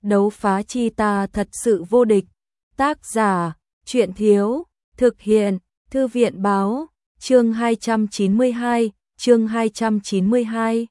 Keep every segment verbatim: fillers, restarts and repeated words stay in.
đấu phá chi ta thật sự vô địch. Tác giả, Truyện Thiếu, thực hiện, Thư viện Báo, chương hai trăm chín mươi hai, chương hai trăm chín mươi hai.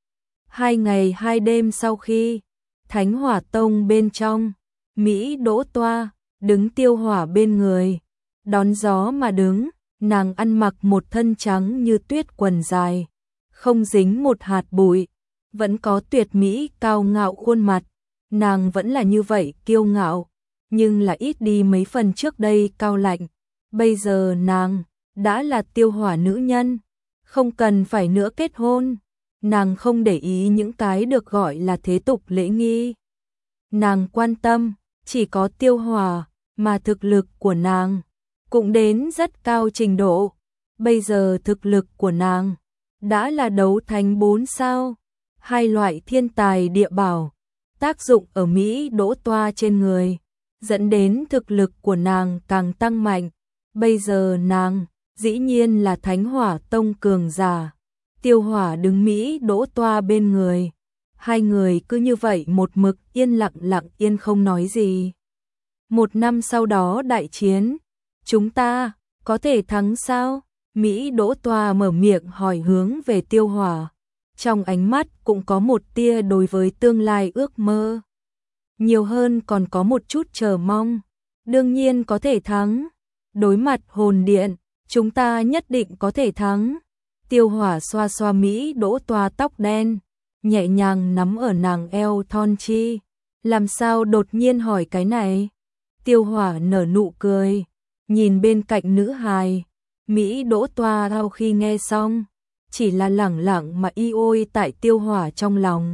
Hai ngày hai đêm sau khi Thánh Hỏa Tông bên trong, Mỹ Đỗ Toa đứng Tiêu Hỏa bên người, đón gió mà đứng, nàng ăn mặc một thân trắng như tuyết quần dài, không dính một hạt bụi, vẫn có tuyệt mỹ cao ngạo khuôn mặt, nàng vẫn là như vậy kiêu ngạo, nhưng là ít đi mấy phần trước đây cao lạnh, bây giờ nàng đã là Tiêu Hỏa nữ nhân, không cần phải nữa kết hôn, nàng không để ý những cái được gọi là thế tục lễ nghi. Nàng quan tâm chỉ có Tiêu Hỏa, mà thực lực của nàng cũng đến rất cao trình độ. Bây giờ thực lực của nàng đã là đấu thánh bốn sao, hai loại thiên tài địa bảo tác dụng ở Mỹ Đỗ Toa trên người, dẫn đến thực lực của nàng càng tăng mạnh. Bây giờ nàng dĩ nhiên là Thánh Hỏa Tông cường giả. Tiêu Hỏa đứng Mỹ Đỗ Toa bên người, hai người cứ như vậy một mực yên lặng lặng yên không nói gì. Một năm sau đó đại chiến, chúng ta có thể thắng sao? Mỹ Đỗ Toa mở miệng hỏi hướng về Tiêu Hỏa, trong ánh mắt cũng có một tia đối với tương lai ước mơ, nhiều hơn còn có một chút chờ mong. Đương nhiên có thể thắng, đối mặt hồn điện, chúng ta nhất định có thể thắng. Tiêu Hỏa xoa xoa Mỹ Đỗ Toa tóc đen, nhẹ nhàng nắm ở nàng eo thon chi. Làm sao đột nhiên hỏi cái này? Tiêu Hỏa nở nụ cười, nhìn bên cạnh nữ hài. Mỹ Đỗ Toa sau khi nghe xong, chỉ là lẳng lặng mà y ôi tại Tiêu Hỏa trong lòng.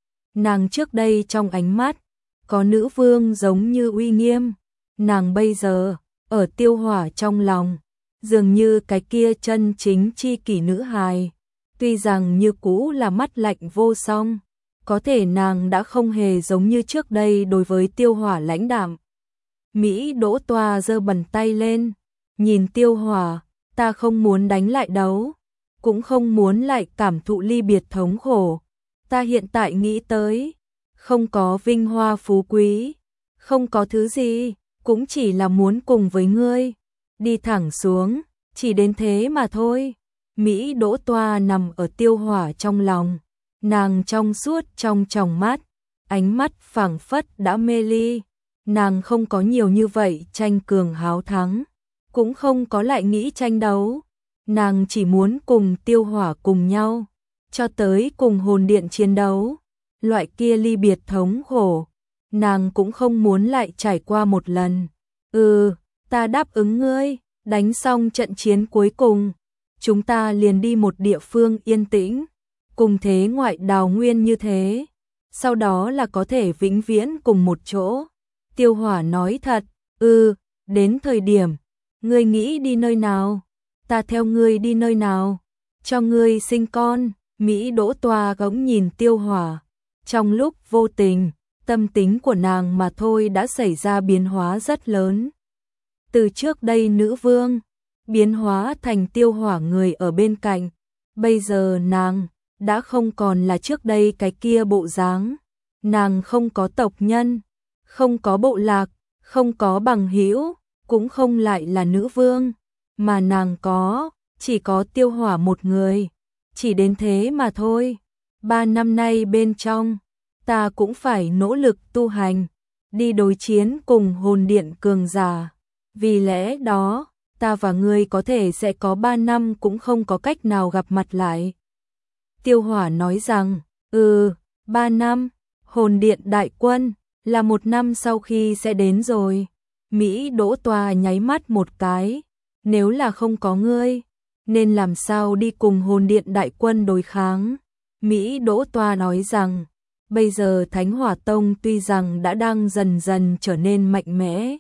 Nàng trước đây trong ánh mắt, có nữ vương giống như uy nghiêm. Nàng bây giờ, ở Tiêu Hỏa trong lòng, dường như cái kia chân chính chi kỷ nữ hài. Tuy rằng như cũ là mắt lạnh vô song, có thể nàng đã không hề giống như trước đây đối với Tiêu Hỏa lãnh đạm. Mỹ Đỗ Toa giơ bàn tay lên, nhìn Tiêu Hỏa, ta không muốn đánh lại đấu, cũng không muốn lại cảm thụ ly biệt thống khổ. Ta hiện tại nghĩ tới, không có vinh hoa phú quý, không có thứ gì, cũng chỉ là muốn cùng với ngươi, đi thẳng xuống, chỉ đến thế mà thôi. Mỹ Đỗ Toa nằm ở Tiêu Hỏa trong lòng, nàng trong suốt trong tròng mắt, ánh mắt phảng phất đã mê ly. Nàng không có nhiều như vậy tranh cường háo thắng, cũng không có lại nghĩ tranh đấu. Nàng chỉ muốn cùng Tiêu Hỏa cùng nhau, cho tới cùng hồn điện chiến đấu. Loại kia ly biệt thống khổ, nàng cũng không muốn lại trải qua một lần. Ừ, ta đáp ứng ngươi, đánh xong trận chiến cuối cùng, chúng ta liền đi một địa phương yên tĩnh, cùng thế ngoại đào nguyên như thế, sau đó là có thể vĩnh viễn cùng một chỗ. Tiêu Hỏa nói thật, ừ, đến thời điểm, ngươi nghĩ đi nơi nào, ta theo ngươi đi nơi nào, cho ngươi sinh con. Mỹ Đỗ Toa gống nhìn Tiêu Hỏa, trong lúc vô tình, tâm tính của nàng mà thôi đã xảy ra biến hóa rất lớn. Từ trước đây nữ vương, biến hóa thành Tiêu Hỏa người ở bên cạnh, bây giờ nàng đã không còn là trước đây cái kia bộ dáng. Nàng không có tộc nhân, không có bộ lạc, không có bằng hữu, cũng không lại là nữ vương, mà nàng có, chỉ có Tiêu Hỏa một người, chỉ đến thế mà thôi. Ba năm nay bên trong, ta cũng phải nỗ lực tu hành, đi đối chiến cùng hồn điện cường giả, vì lẽ đó, ta và ngươi có thể sẽ có ba năm cũng không có cách nào gặp mặt lại. Tiêu Hỏa nói rằng, ừ, ba năm, hồn điện đại quân, là một năm sau khi sẽ đến rồi. Mỹ Đỗ Toa nháy mắt một cái, nếu là không có ngươi, nên làm sao đi cùng hồn điện đại quân đối kháng. Mỹ Đỗ Toa nói rằng, bây giờ Thánh Hỏa Tông tuy rằng đã đang dần dần trở nên mạnh mẽ,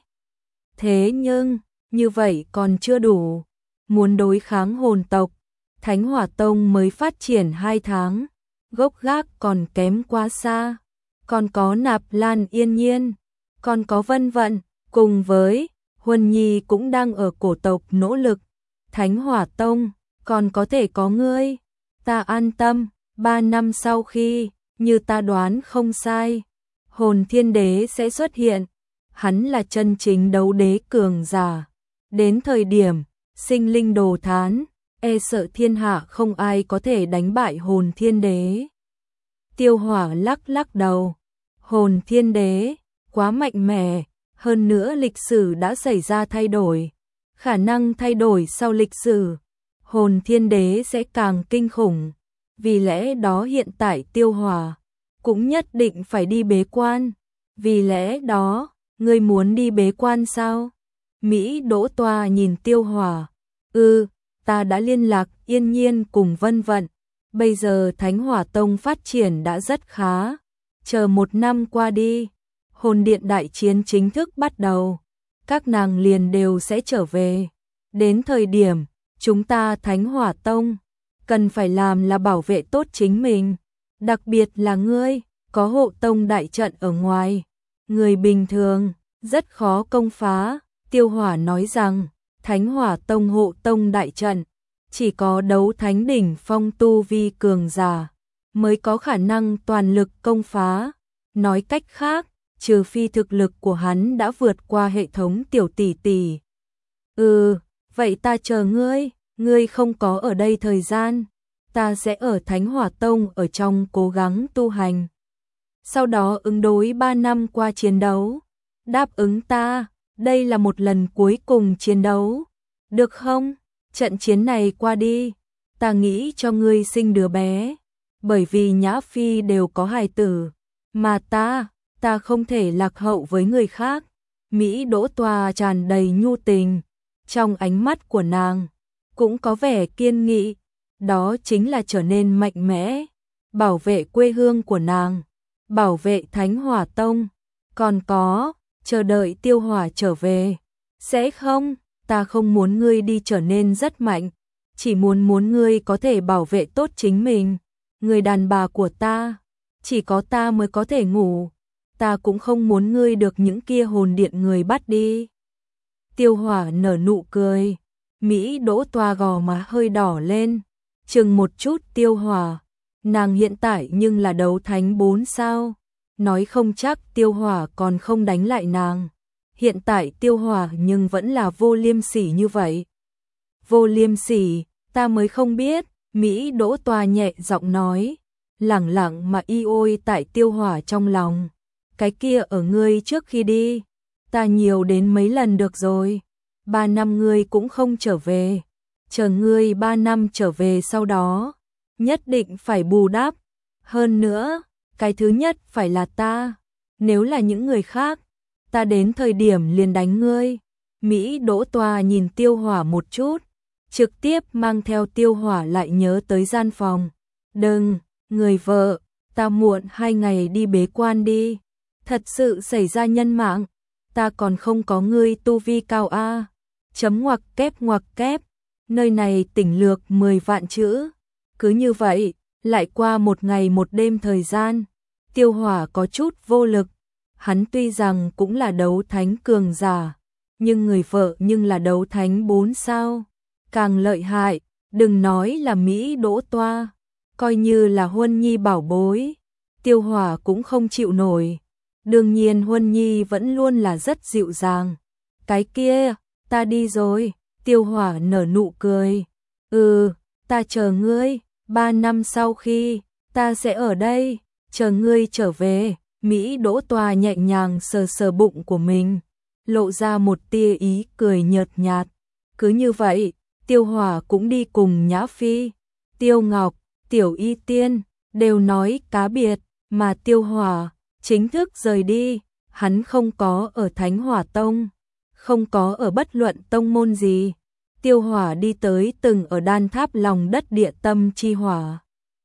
thế nhưng, như vậy còn chưa đủ. Muốn đối kháng hồn tộc, Thánh Hỏa Tông mới phát triển hai tháng, gốc gác còn kém quá xa. Còn có Nạp Lan Yên Nhiên, còn có Vân Vận, cùng với Huân Nhi cũng đang ở cổ tộc nỗ lực. Thánh Hỏa Tông, còn có thể có ngươi, ta an tâm. Ba năm sau khi, như ta đoán không sai, hồn thiên đế sẽ xuất hiện. Hắn là chân chính đấu đế cường giả. Đến thời điểm sinh linh đồ thán, e sợ thiên hạ không ai có thể đánh bại hồn thiên đế. Tiêu Hỏa lắc lắc đầu. Hồn thiên đế quá mạnh mẽ, hơn nữa lịch sử đã xảy ra thay đổi. Khả năng thay đổi sau lịch sử, hồn thiên đế sẽ càng kinh khủng. Vì lẽ đó hiện tại Tiêu Hỏa cũng nhất định phải đi bế quan. Vì lẽ đó, ngươi muốn đi bế quan sao? Mỹ Đỗ Toa nhìn Tiêu Hỏa. Ừ, ta đã liên lạc Yên Nhiên cùng Vân Vận. Bây giờ Thánh Hỏa Tông phát triển đã rất khá. Chờ một năm qua đi, hồn điện đại chiến chính thức bắt đầu. Các nàng liền đều sẽ trở về. Đến thời điểm, chúng ta Thánh Hỏa Tông cần phải làm là bảo vệ tốt chính mình. Đặc biệt là ngươi, có hộ tông đại trận ở ngoài. Người bình thường, rất khó công phá. Tiêu Hỏa nói rằng, Thánh Hỏa Tông hộ tông đại trận, chỉ có đấu thánh đỉnh phong tu vi cường giả mới có khả năng toàn lực công phá. Nói cách khác, trừ phi thực lực của hắn đã vượt qua hệ thống tiểu tỷ tỷ. Ừ, vậy ta chờ ngươi, ngươi không có ở đây thời gian, ta sẽ ở Thánh Hỏa Tông ở trong cố gắng tu hành. Sau đó ứng đối ba năm qua chiến đấu. Đáp ứng ta, đây là một lần cuối cùng chiến đấu. Được không? Trận chiến này qua đi, ta nghĩ cho ngươi sinh đứa bé. Bởi vì Nhã Phi đều có hài tử, mà ta, ta không thể lạc hậu với người khác. Mỹ Đỗ Toa tràn đầy nhu tình, trong ánh mắt của nàng cũng có vẻ kiên nghị, đó chính là trở nên mạnh mẽ, bảo vệ quê hương của nàng, bảo vệ Thánh Hỏa Tông, còn có, chờ đợi Tiêu Hỏa trở về. Sẽ không, ta không muốn ngươi đi trở nên rất mạnh, chỉ muốn muốn ngươi có thể bảo vệ tốt chính mình. Người đàn bà của ta, chỉ có ta mới có thể ngủ, ta cũng không muốn ngươi được những kia hồn điện người bắt đi. Tiêu Hỏa nở nụ cười, Mỹ Đỗ Toa gò má hơi đỏ lên, chừng một chút Tiêu Hỏa, nàng hiện tại nhưng là đấu thánh bốn sao, nói không chắc Tiêu Hỏa còn không đánh lại nàng. Hiện tại Tiêu Hỏa nhưng vẫn là vô liêm sỉ như vậy. Vô liêm sỉ, ta mới không biết. Mỹ Đỗ Toa nhẹ giọng nói, lẳng lặng mà y ôi tại Tiêu Hỏa trong lòng. Cái kia ở ngươi trước khi đi, ta nhiều đến mấy lần được rồi. Ba năm ngươi cũng không trở về, chờ ngươi ba năm trở về sau đó, nhất định phải bù đắp. Hơn nữa, cái thứ nhất phải là ta, nếu là những người khác, ta đến thời điểm liền đánh ngươi. Mỹ Đỗ Toa nhìn Tiêu Hỏa một chút, trực tiếp mang theo Tiêu Hỏa lại nhớ tới gian phòng. Đừng, người vợ, ta muộn hai ngày đi bế quan đi. Thật sự xảy ra nhân mạng, ta còn không có ngươi tu vi cao a. Chấm ngoặc kép ngoặc kép, nơi này tỉnh lược mười vạn chữ. Cứ như vậy, lại qua một ngày một đêm thời gian, Tiêu Hỏa có chút vô lực. Hắn tuy rằng cũng là đấu thánh cường giả, nhưng người vợ nhưng là đấu thánh bốn sao. Càng lợi hại, đừng nói là Mỹ Đỗ Toa, coi như là Huân Nhi bảo bối, Tiêu Hỏa cũng không chịu nổi. Đương nhiên Huân Nhi vẫn luôn là rất dịu dàng. Cái kia, ta đi rồi. Tiêu Hỏa nở nụ cười. Ừ, ta chờ ngươi, ba năm sau khi, ta sẽ ở đây, chờ ngươi trở về. Mỹ Đỗ Toa nhẹ nhàng sờ sờ bụng của mình, lộ ra một tia ý cười nhợt nhạt. Cứ như vậy, Tiêu Hỏa cũng đi cùng Nhã Phi, Tiêu Ngọc, Tiểu Y Tiên, đều nói cá biệt, mà Tiêu Hỏa chính thức rời đi. Hắn không có ở Thánh Hỏa Tông, không có ở bất luận tông môn gì. Tiêu Hỏa đi tới từng ở đan tháp lòng đất địa tâm chi hỏa.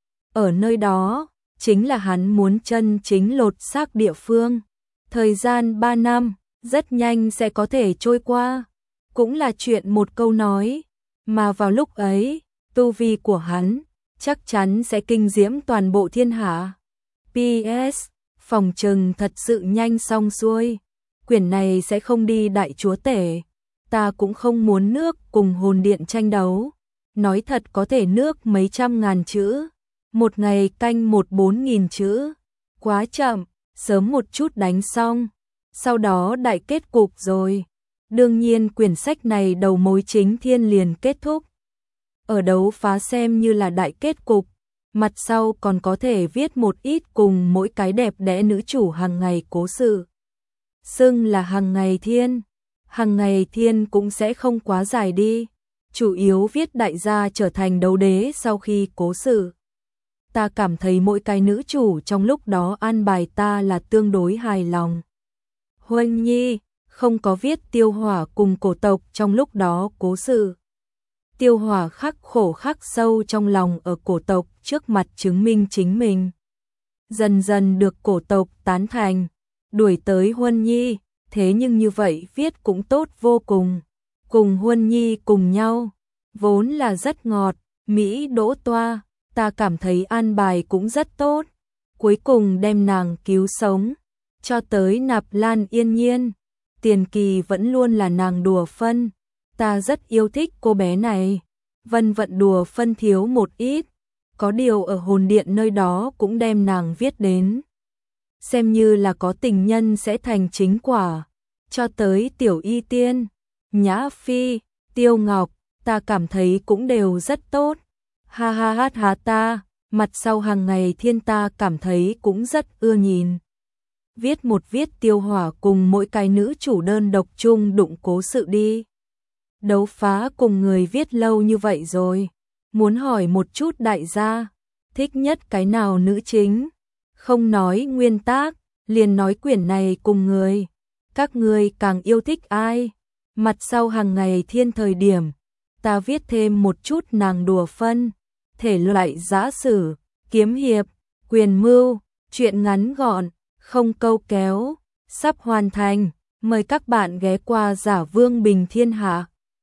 Ở nơi đó, chính là hắn muốn chân chính lột xác địa phương. Thời gian ba năm, rất nhanh sẽ có thể trôi qua. Cũng là chuyện một câu nói, mà vào lúc ấy, tu vi của hắn chắc chắn sẽ kinh diễm toàn bộ thiên hạ. pê ét, phòng trừng thật sự nhanh xong xuôi. Quyển này sẽ không đi đại chúa tể. Ta cũng không muốn nước cùng hồn điện tranh đấu. Nói thật có thể nước mấy trăm ngàn chữ. Một ngày canh một bốn nghìn chữ. Quá chậm, sớm một chút đánh xong, sau đó đại kết cục rồi. Đương nhiên quyển sách này đầu mối chính thiên liền kết thúc. Ở đấu phá xem như là đại kết cục, mặt sau còn có thể viết một ít cùng mỗi cái đẹp đẽ nữ chủ hàng ngày cố sự. Xưng là hàng ngày thiên, hàng ngày thiên cũng sẽ không quá dài đi, chủ yếu viết đại gia trở thành đấu đế sau khi cố sự. Ta cảm thấy mỗi cái nữ chủ trong lúc đó an bài ta là tương đối hài lòng. Huân Nhi không có viết Tiêu Hỏa cùng cổ tộc trong lúc đó cố sự. Tiêu Hỏa khắc khổ khắc sâu trong lòng ở cổ tộc trước mặt chứng minh chính mình. Dần dần được cổ tộc tán thành, đuổi tới Huân Nhi, thế nhưng như vậy viết cũng tốt vô cùng. Cùng Huân Nhi cùng nhau, vốn là rất ngọt, Mỹ đỗ toa, ta cảm thấy an bài cũng rất tốt. Cuối cùng đem nàng cứu sống, cho tới Nạp Lan Yên Nhiên. Tiền Kỳ vẫn luôn là nàng đùa phân, ta rất yêu thích cô bé này. Vân Vận đùa phân thiếu một ít, có điều ở hồn điện nơi đó cũng đem nàng viết đến. Xem như là có tình nhân sẽ thành chính quả, cho tới Tiểu Y Tiên, Nhã Phi, Tiêu Ngọc, ta cảm thấy cũng đều rất tốt. Ha ha ha ha ta, mặt sau hàng ngày thiên ta cảm thấy cũng rất ưa nhìn. Viết một viết Tiêu Hỏa cùng mỗi cái nữ chủ đơn độc chung đụng cố sự đi. Đấu phá cùng người viết lâu như vậy rồi, muốn hỏi một chút đại gia, thích nhất cái nào nữ chính? Không nói nguyên tác, liền nói quyển này cùng người. Các người càng yêu thích ai? Mặt sau hàng ngày thiên thời điểm, ta viết thêm một chút nàng đùa phân, thể loại giã sử, kiếm hiệp, quyền mưu, truyện ngắn gọn, không câu kéo, sắp hoàn thành, mời các bạn ghé qua Giả Vương Bình Thiên Hạ.